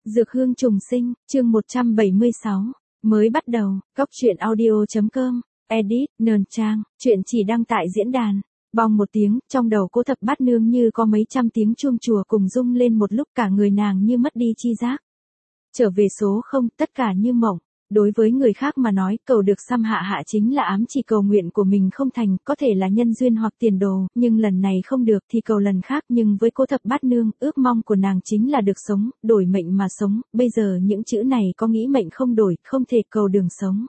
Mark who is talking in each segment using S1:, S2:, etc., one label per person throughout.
S1: Dược hương trùng sinh, chương 176. Mới bắt đầu, Cóc truyện audio.com, edit, Nờn Trang, chuyện chỉ đăng tại diễn đàn. Bong một tiếng, trong đầu Cố Thập Bát Nương như có mấy trăm tiếng chuông chùa cùng rung lên một lúc, cả người nàng như mất đi chi giác. Trở về số không, tất cả như mộng. Đối với người khác mà nói, cầu được xăm hạ hạ chính là ám chỉ cầu nguyện của mình không thành, có thể là nhân duyên hoặc tiền đồ, nhưng lần này không được thì cầu lần khác. Nhưng với Cố Thập Bát Nương, ước mong của nàng chính là được sống, đổi mệnh mà sống. Bây giờ những chữ này có nghĩ mệnh không đổi, không thể cầu đường sống.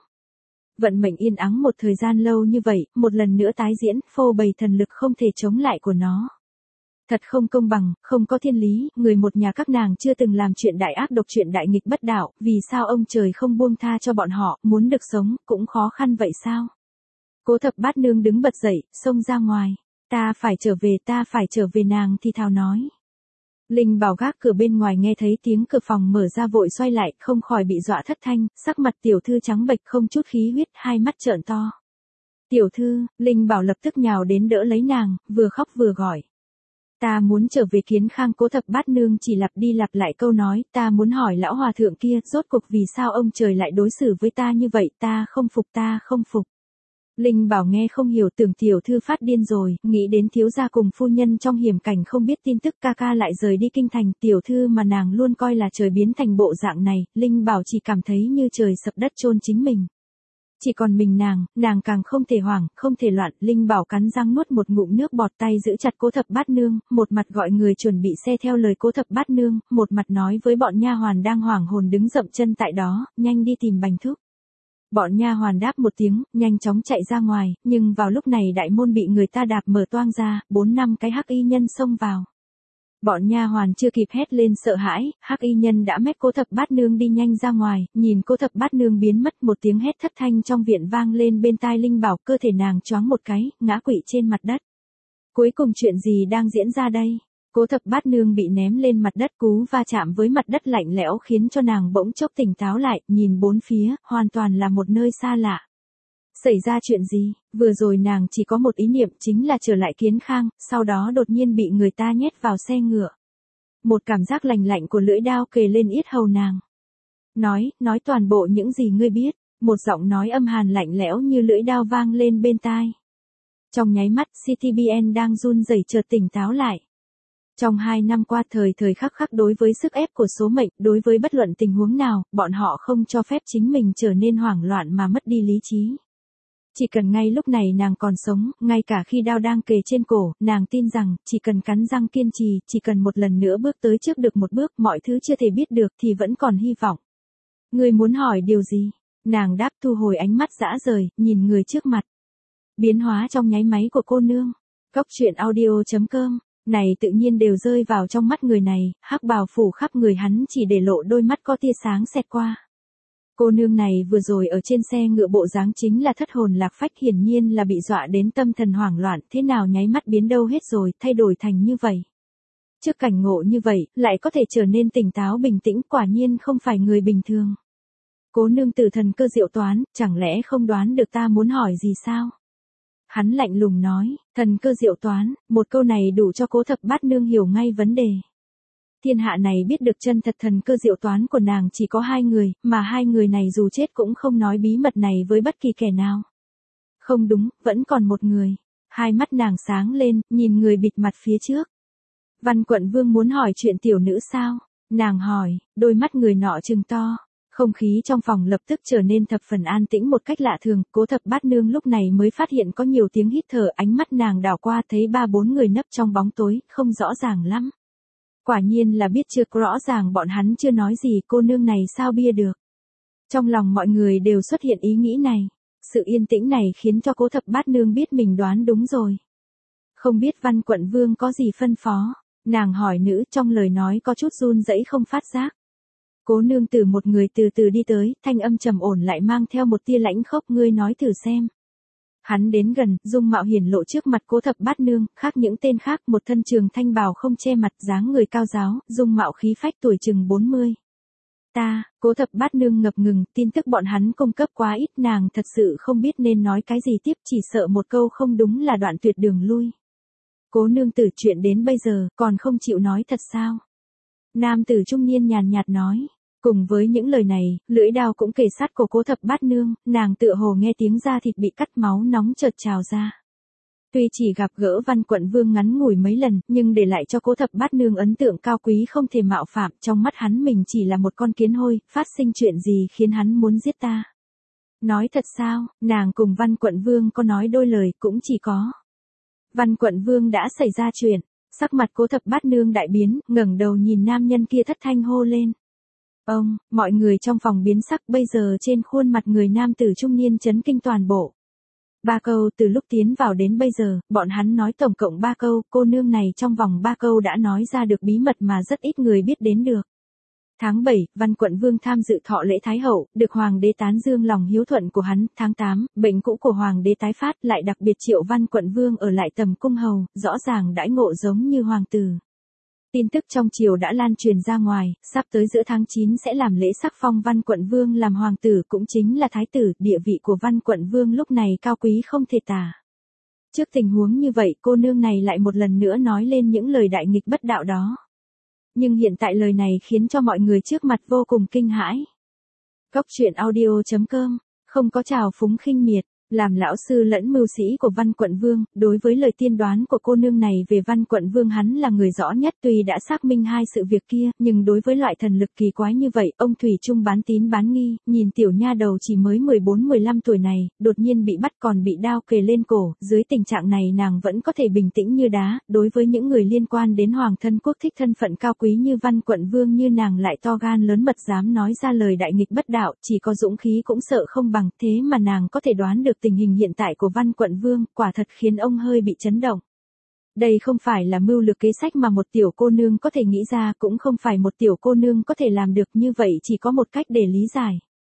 S1: Vận mệnh yên ắng một thời gian lâu như vậy, một lần nữa tái diễn, phô bày thần lực không thể chống lại của nó. Thật không công bằng, không có thiên lý, người một nhà các nàng chưa từng làm chuyện đại ác độc, chuyện đại nghịch bất đạo, vì sao ông trời không buông tha cho bọn họ, muốn được sống, cũng khó khăn vậy sao? Cố Thập Bát Nương đứng bật dậy, xông ra ngoài. Ta phải trở về, nàng thì thào nói. Linh Bảo gác cửa bên ngoài nghe thấy tiếng cửa phòng mở ra vội xoay lại, không khỏi bị dọa thất thanh, sắc mặt tiểu thư trắng bệch không chút khí huyết, hai mắt trợn to. Tiểu thư, Linh Bảo lập tức nhào đến đỡ lấy nàng, vừa khóc vừa gọi. Ta muốn trở về Kiến Khang. Cố Thập Bát Nương chỉ lặp đi lặp lại câu nói, ta muốn hỏi lão hòa thượng kia, rốt cuộc vì sao ông trời lại đối xử với ta như vậy, ta không phục. Linh Bảo nghe không hiểu, tưởng tiểu thư phát điên rồi, nghĩ đến thiếu gia cùng phu nhân trong hiểm cảnh không biết tin tức, ca ca lại rời đi kinh thành, tiểu thư mà nàng luôn coi là trời biến thành bộ dạng này, Linh Bảo chỉ cảm thấy như trời sập đất chôn chính mình. Chỉ còn mình nàng càng không thể hoảng, không thể loạn. Linh Bảo cắn răng nuốt một ngụm nước bọt, tay giữ chặt Cố Thập Bát Nương, một mặt gọi người chuẩn bị xe theo lời Cố Thập Bát Nương, một mặt nói với bọn nha hoàn đang hoảng hồn đứng dậm chân tại đó, nhanh đi tìm Bành Thúc. Bọn nha hoàn đáp một tiếng, nhanh chóng chạy ra ngoài, nhưng vào lúc này đại môn bị người ta đạp mở toang ra, 4-5 cái hắc y nhân xông vào. Bọn nha hoàn chưa kịp hét lên sợ hãi, hắc y nhân đã mách Cố Thập Bát Nương đi nhanh ra ngoài, nhìn Cố Thập Bát Nương biến mất, một tiếng hét thất thanh trong viện vang lên bên tai Linh Bảo, cơ thể nàng choáng một cái, ngã quỵ trên mặt đất. Cuối cùng chuyện gì đang diễn ra đây? Cố Thập Bát Nương bị ném lên mặt đất, cú va chạm với mặt đất lạnh lẽo khiến cho nàng bỗng chốc tỉnh táo lại, nhìn bốn phía, hoàn toàn là một nơi xa lạ. Xảy ra chuyện gì? Vừa rồi nàng chỉ có một ý niệm, chính là trở lại Kiến Khang, sau đó đột nhiên bị người ta nhét vào xe ngựa. Một cảm giác lạnh lạnh của lưỡi dao kề lên yết hầu nàng. Nói toàn bộ những gì ngươi biết, một giọng nói âm hàn lạnh lẽo như lưỡi dao vang lên bên tai. Trong nháy mắt, CTBN đang run rẩy chợt tỉnh táo lại. Trong 2 năm qua thời khắc khắc đối với sức ép của số mệnh, đối với bất luận tình huống nào, bọn họ không cho phép chính mình trở nên hoảng loạn mà mất đi lý trí. Chỉ cần ngay lúc này nàng còn sống, ngay cả khi đao đang kề trên cổ, nàng tin rằng, chỉ cần cắn răng kiên trì, chỉ cần một lần nữa bước tới trước được một bước, mọi thứ chưa thể biết được thì vẫn còn hy vọng. Ngươi muốn hỏi điều gì? Nàng đáp, thu hồi ánh mắt dã rời, nhìn người trước mặt. Biến hóa trong nháy máy của cô nương. Cóc truyện audio.com, này tự nhiên đều rơi vào trong mắt người này, hắc bào phủ khắp người hắn chỉ để lộ đôi mắt có tia sáng xẹt qua. Cô nương này vừa rồi ở trên xe ngựa bộ dáng chính là thất hồn lạc phách, hiển nhiên là bị dọa đến tâm thần hoảng loạn, thế nào nháy mắt biến đâu hết rồi, thay đổi thành như vậy. Trước cảnh ngộ như vậy, lại có thể trở nên tỉnh táo bình tĩnh, quả nhiên không phải người bình thường. Cố nương tử thần cơ diệu toán, chẳng lẽ không đoán được ta muốn hỏi gì sao? Hắn lạnh lùng nói, thần cơ diệu toán, một câu này đủ cho Cố Thập Bát Nương hiểu ngay vấn đề. Thiên hạ này biết được chân thật thần cơ diệu toán của nàng chỉ có 2 người, mà 2 người này dù chết cũng không nói bí mật này với bất kỳ kẻ nào. Không đúng, vẫn còn một người. Hai mắt nàng sáng lên, nhìn người bịt mặt phía trước. Văn Quận Vương muốn hỏi chuyện tiểu nữ sao? Nàng hỏi, đôi mắt người nọ trừng to. Không khí trong phòng lập tức trở nên thập phần an tĩnh một cách lạ thường, Cố Thập Bát Nương lúc này mới phát hiện có nhiều tiếng hít thở, ánh mắt nàng đảo qua thấy 3-4 người nấp trong bóng tối, không rõ ràng lắm. Quả nhiên là biết chưa, rõ ràng bọn hắn chưa nói gì, cô nương này sao bia được. Trong lòng mọi người đều xuất hiện ý nghĩ này. Sự yên tĩnh này khiến cho Cố Thập Bát Nương biết mình đoán đúng rồi. Không biết Văn Quận Vương có gì phân phó. Nàng hỏi nữ, trong lời nói có chút run rẩy không phát giác. Cố nương tử một người từ từ đi tới, thanh âm trầm ổn lại mang theo một tia lãnh khốc, ngươi nói thử xem. Hắn đến gần, dung mạo hiển lộ trước mặt Cố Thập Bát Nương, khác những tên khác, một thân trường thanh bào không che mặt, dáng người cao ráo, dung mạo khí phách, tuổi chừng 40. Cố Thập Bát Nương ngập ngừng, tin tức bọn hắn cung cấp quá ít, nàng thật sự không biết nên nói cái gì tiếp, chỉ sợ một câu không đúng là đoạn tuyệt đường lui. Cố nương tử, chuyện đến bây giờ, còn không chịu nói thật sao? Nam tử trung niên nhàn nhạt nói. Cùng với những lời này, lưỡi đao cũng kề sát cổ Cố Thập Bát Nương, nàng tựa hồ nghe tiếng da thịt bị cắt máu nóng chợt trào ra. Tuy chỉ gặp gỡ Văn Quận Vương ngắn ngủi mấy lần, nhưng để lại cho Cố Thập Bát Nương ấn tượng cao quý không thể mạo phạm, trong mắt hắn mình chỉ là một con kiến hôi, phát sinh chuyện gì khiến hắn muốn giết ta. Nói thật sao, nàng cùng Văn Quận Vương có nói đôi lời, cũng chỉ có. Văn Quận Vương đã xảy ra chuyện, sắc mặt Cố Thập Bát Nương đại biến, ngẩng đầu nhìn nam nhân kia thất thanh hô lên. Ông, mọi người trong phòng biến sắc, bây giờ trên khuôn mặt người nam tử trung niên chấn kinh toàn bộ. 3 câu từ lúc tiến vào đến bây giờ, bọn hắn nói tổng cộng 3 câu, cô nương này trong vòng 3 câu đã nói ra được bí mật mà rất ít người biết đến được. Tháng 7, Văn Quận Vương tham dự thọ lễ Thái Hậu, được Hoàng đế tán dương lòng hiếu thuận của hắn. Tháng 8, bệnh cũ của Hoàng đế tái phát, lại đặc biệt triệu Văn Quận Vương ở lại tầm cung hầu, rõ ràng đãi ngộ giống như hoàng tử. Tin tức trong triều đã lan truyền ra ngoài, sắp tới giữa tháng 9 sẽ làm lễ sắc phong Văn Quận Vương làm hoàng tử, cũng chính là thái tử. Địa vị của Văn Quận Vương lúc này cao quý không thể tả. Trước tình huống như vậy, cô nương này lại một lần nữa nói lên những lời đại nghịch bất đạo đó. Nhưng hiện tại lời này khiến cho mọi người trước mặt vô cùng kinh hãi. Góc truyện audio.com, không có trào phúng khinh miệt. Làm lão sư lẫn mưu sĩ của Văn Quận Vương, đối với lời tiên đoán của cô nương này về Văn Quận Vương hắn là người rõ nhất. Tuy đã xác minh hai sự việc kia, nhưng đối với loại thần lực kỳ quái như vậy, ông thủy chung bán tín bán nghi. Nhìn tiểu nha đầu chỉ mới 14-15 tuổi này, đột nhiên bị bắt còn bị đao kề lên cổ, dưới tình trạng này nàng vẫn có thể bình tĩnh như đá. Đối với những người liên quan đến hoàng thân quốc thích thân phận cao quý như Văn Quận Vương như nàng lại to gan lớn mật dám nói ra lời đại nghịch bất đạo, chỉ có dũng khí cũng sợ không bằng. Thế mà nàng có thể đoán được tình hình hiện tại của Văn Quận Vương, quả thật khiến ông hơi bị chấn động. Đây không phải là mưu lược kế sách mà một tiểu cô nương có thể nghĩ ra, cũng không phải một tiểu cô nương có thể làm được, như vậy chỉ có một cách để lý giải.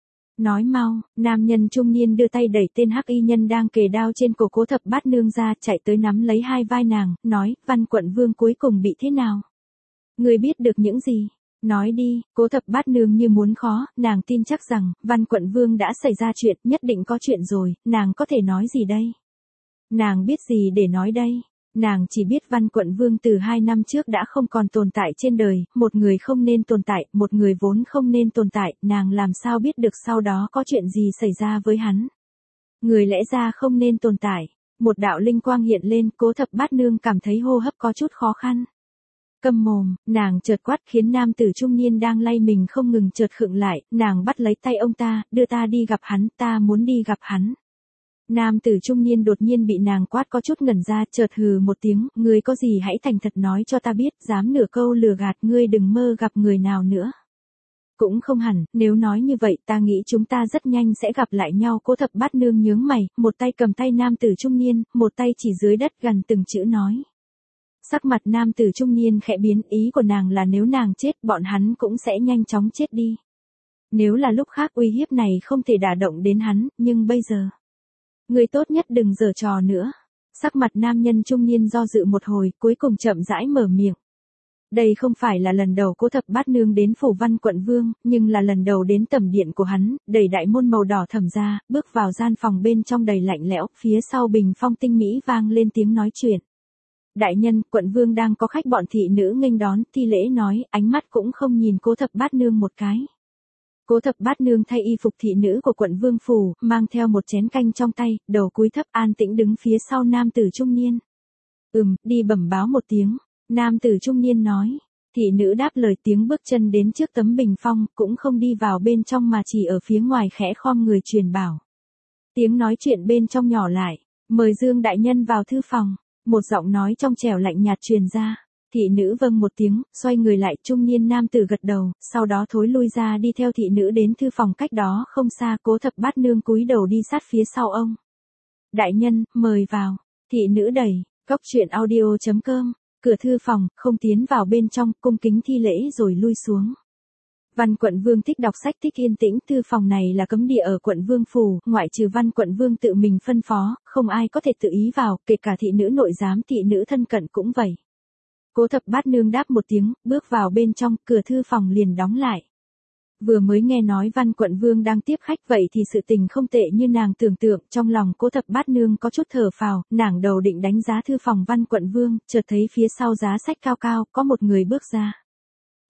S1: Nói mau, nam nhân trung niên đưa tay đẩy tên hắc y nhân đang kề đao trên cổ Cố Thập Bát Nương ra, chạy tới nắm lấy hai vai nàng, nói, Văn Quận Vương cuối cùng bị thế nào? Người biết được những gì? Nói đi. Cố Thập Bát Nương như muốn khó, nàng tin chắc rằng, Văn Quận Vương đã xảy ra chuyện, nhất định có chuyện rồi, nàng có thể nói gì đây? Nàng biết gì để nói đây? Nàng chỉ biết Văn Quận Vương từ 2 năm trước đã không còn tồn tại trên đời, một người không nên tồn tại, một người vốn không nên tồn tại, nàng làm sao biết được sau đó có chuyện gì xảy ra với hắn? Người lẽ ra không nên tồn tại. Một đạo linh quang hiện lên, Cố Thập Bát Nương cảm thấy hô hấp có chút khó khăn. Câm mồm, nàng chợt quát khiến nam tử trung niên đang lay mình không ngừng chợt khựng lại, nàng bắt lấy tay ông ta, đưa ta đi gặp hắn, ta muốn đi gặp hắn. Nam tử trung niên đột nhiên bị nàng quát có chút ngẩn ra, chợt hừ một tiếng, ngươi có gì hãy thành thật nói cho ta biết, dám nửa câu lừa gạt ngươi đừng mơ gặp người nào nữa. Cũng không hẳn, nếu nói như vậy ta nghĩ chúng ta rất nhanh sẽ gặp lại nhau. Cố Thập Bát Nương nhướng mày, một tay cầm tay nam tử trung niên, một tay chỉ dưới đất gần từng chữ nói. Sắc mặt nam tử trung niên khẽ biến, ý của nàng là nếu nàng chết, bọn hắn cũng sẽ nhanh chóng chết đi. Nếu là lúc khác uy hiếp này không thể đả động đến hắn, nhưng bây giờ. Người tốt nhất đừng giở trò nữa. Sắc mặt nam nhân trung niên do dự một hồi, cuối cùng chậm rãi mở miệng. Đây không phải là lần đầu Cố Thập Bát Nương đến phủ Văn Quận Vương, nhưng là lần đầu đến tẩm điện của hắn, đẩy đại môn màu đỏ thẫm ra, bước vào gian phòng bên trong đầy lạnh lẽo, phía sau bình phong tinh mỹ vang lên tiếng nói chuyện. Đại nhân, Quận Vương đang có khách, bọn thị nữ nghênh đón, thi lễ nói, ánh mắt cũng không nhìn Cố Thập Bát Nương một cái. Cố Thập Bát Nương thay y phục thị nữ của Quận Vương phủ, mang theo một chén canh trong tay, đầu cúi thấp an tĩnh đứng phía sau nam tử trung niên. Đi bẩm báo một tiếng, nam tử trung niên nói. Thị nữ đáp lời, tiếng bước chân đến trước tấm bình phong, cũng không đi vào bên trong mà chỉ ở phía ngoài khẽ khom người truyền bảo. Tiếng nói chuyện bên trong nhỏ lại, mời Dương đại nhân vào thư phòng. Một giọng nói trong trẻo lạnh nhạt truyền ra. Thị nữ vâng một tiếng, xoay người lại, trung niên nam tử gật đầu, sau đó thối lui ra đi theo thị nữ đến thư phòng cách đó không xa. Cố Thập Bát Nương cúi đầu đi sát phía sau ông. Đại nhân, mời vào. Thị nữ đẩy. Góc truyện audio.com. Cửa thư phòng, không tiến vào bên trong, cung kính thi lễ rồi lui xuống. Văn Quận Vương thích đọc sách, thích yên tĩnh, thư phòng này là cấm địa ở Quận Vương phủ, ngoại trừ Văn Quận Vương tự mình phân phó, không ai có thể tự ý vào, kể cả thị nữ nội giám, thị nữ thân cận cũng vậy. Cố Thập Bát Nương đáp một tiếng, bước vào bên trong, cửa thư phòng liền đóng lại. Vừa mới nghe nói Văn Quận Vương đang tiếp khách, vậy thì sự tình không tệ như nàng tưởng tượng, trong lòng Cố Thập Bát Nương có chút thở phào, nàng đầu định đánh giá thư phòng Văn Quận Vương, chợt thấy phía sau giá sách cao cao, có một người bước ra.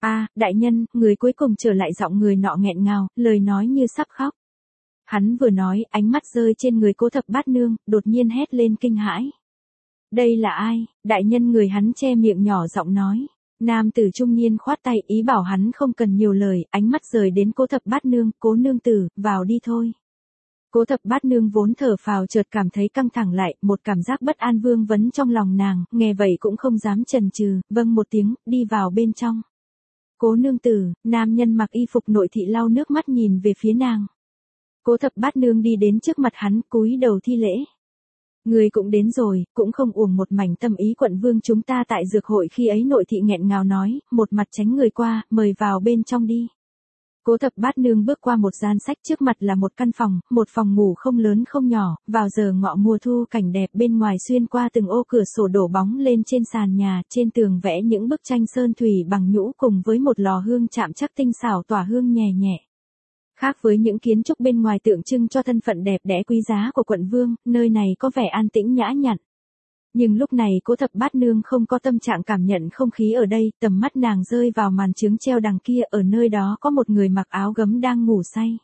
S1: Đại nhân, người cuối cùng trở lại, giọng người nọ nghẹn ngào, lời nói như sắp khóc. Hắn vừa nói, ánh mắt rơi trên người Cố Thập Bát Nương, đột nhiên hét lên kinh hãi. Đây là ai? Đại nhân, người hắn che miệng nhỏ giọng nói. Nam tử trung niên khoát tay, ý bảo hắn không cần nhiều lời, ánh mắt rời đến Cố Thập Bát Nương, Cố nương tử, vào đi thôi. Cố Thập Bát Nương vốn thở phào chợt cảm thấy căng thẳng lại, một cảm giác bất an vương vấn trong lòng nàng, nghe vậy cũng không dám chần chừ, vâng một tiếng, đi vào bên trong. Cố nương tử, nam nhân mặc y phục nội thị lau nước mắt nhìn về phía nàng. Cố Thập Bát Nương đi đến trước mặt hắn, cúi đầu thi lễ. Người cũng đến rồi, cũng không uổng một mảnh tâm ý quận vương chúng ta tại dược hội khi ấy, nội thị nghẹn ngào nói, một mặt tránh người qua, mời vào bên trong đi. Cố Thập Bát Nương bước qua một gian sách, trước mặt là một căn phòng, một phòng ngủ không lớn không nhỏ, vào giờ ngọ mùa thu cảnh đẹp bên ngoài xuyên qua từng ô cửa sổ đổ bóng lên trên sàn nhà, trên tường vẽ những bức tranh sơn thủy bằng nhũ cùng với một lò hương chạm chắc tinh xảo tỏa hương nhẹ nhẹ. Khác với những kiến trúc bên ngoài tượng trưng cho thân phận đẹp đẽ quý giá của quận vương, nơi này có vẻ an tĩnh nhã nhặn. Nhưng lúc này Cố Thập Bát Nương không có tâm trạng cảm nhận không khí ở đây, tầm mắt nàng rơi vào màn chướng treo đằng kia, ở nơi đó có một người mặc áo gấm đang ngủ say.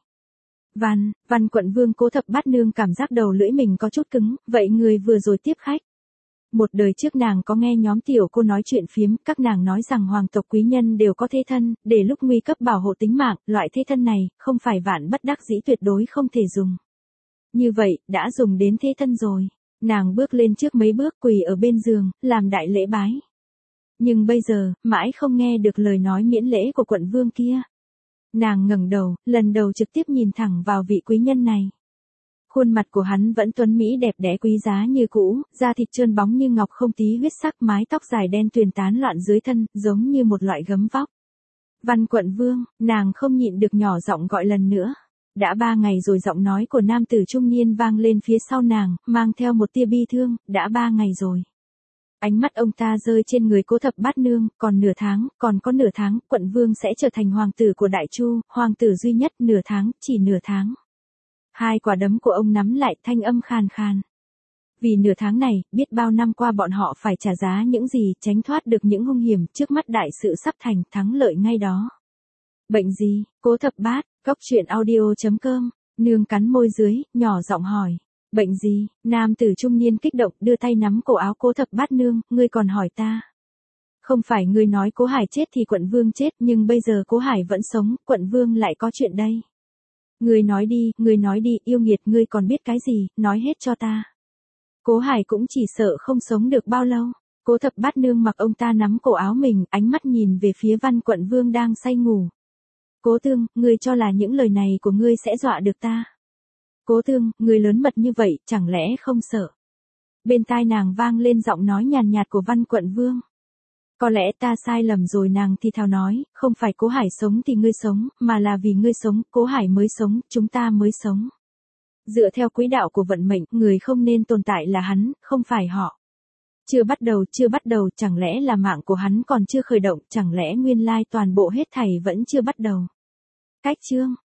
S1: Văn quận vương. Cố Thập Bát Nương cảm giác đầu lưỡi mình có chút cứng, vậy người vừa rồi tiếp khách. Một đời trước nàng có nghe nhóm tiểu cô nói chuyện phiếm, các nàng nói rằng hoàng tộc quý nhân đều có thế thân, để lúc nguy cấp bảo hộ tính mạng, loại thế thân này, không phải vạn bất đắc dĩ tuyệt đối không thể dùng. Như vậy, đã dùng đến thế thân rồi. Nàng bước lên trước mấy bước, quỳ ở bên giường, làm đại lễ bái. Nhưng bây giờ, mãi không nghe được lời nói miễn lễ của quận vương kia. Nàng ngẩng đầu, lần đầu trực tiếp nhìn thẳng vào vị quý nhân này. Khuôn mặt của hắn vẫn tuấn mỹ đẹp đẽ quý giá như cũ, da thịt trơn bóng như ngọc không tí huyết sắc, mái tóc dài đen tuyền tán loạn dưới thân, giống như một loại gấm vóc. Văn quận vương, nàng không nhịn được nhỏ giọng gọi lần nữa. Đã 3 ngày rồi, giọng nói của nam tử trung niên vang lên phía sau nàng, mang theo một tia bi thương, đã 3 ngày rồi. Ánh mắt ông ta rơi trên người Cố Thập Bát Nương, còn có nửa tháng, quận vương sẽ trở thành hoàng tử của Đại Chu, hoàng tử duy nhất, nửa tháng, chỉ nửa tháng. Hai quả đấm của ông nắm lại, thanh âm khàn khàn. Vì nửa tháng này, biết bao năm qua bọn họ phải trả giá những gì, tránh thoát được những hung hiểm, trước mắt đại sự sắp thành, thắng lợi ngay đó. Bệnh gì? Cố Thập Bát, coctruyện.audio.com, nương cắn môi dưới, nhỏ giọng hỏi. Bệnh gì? Nam tử trung niên kích động, đưa tay nắm cổ áo Cố Thập Bát Nương, ngươi còn hỏi ta. Không phải ngươi nói Cố Hải chết thì quận vương chết, nhưng bây giờ Cố Hải vẫn sống, quận vương lại có chuyện đây. Ngươi nói đi, yêu nghiệt, ngươi còn biết cái gì, nói hết cho ta. Cố Hải cũng chỉ sợ không sống được bao lâu. Cố Thập Bát Nương mặc ông ta nắm cổ áo mình, ánh mắt nhìn về phía Văn quận vương đang say ngủ. Cố Tương, ngươi cho là những lời này của ngươi sẽ dọa được ta. Cố Tương, ngươi lớn mật như vậy, chẳng lẽ không sợ? Bên tai nàng vang lên giọng nói nhàn nhạt của Văn quận vương. Có lẽ ta sai lầm rồi, nàng thì thào nói, không phải Cố Hải sống thì ngươi sống, mà là vì ngươi sống, Cố Hải mới sống, chúng ta mới sống. Dựa theo quỹ đạo của vận mệnh, người không nên tồn tại là hắn, không phải họ. Chưa bắt đầu, chẳng lẽ là mạng của hắn còn chưa khởi động, chẳng lẽ nguyên lai toàn bộ hết thảy vẫn chưa bắt đầu. Cách chương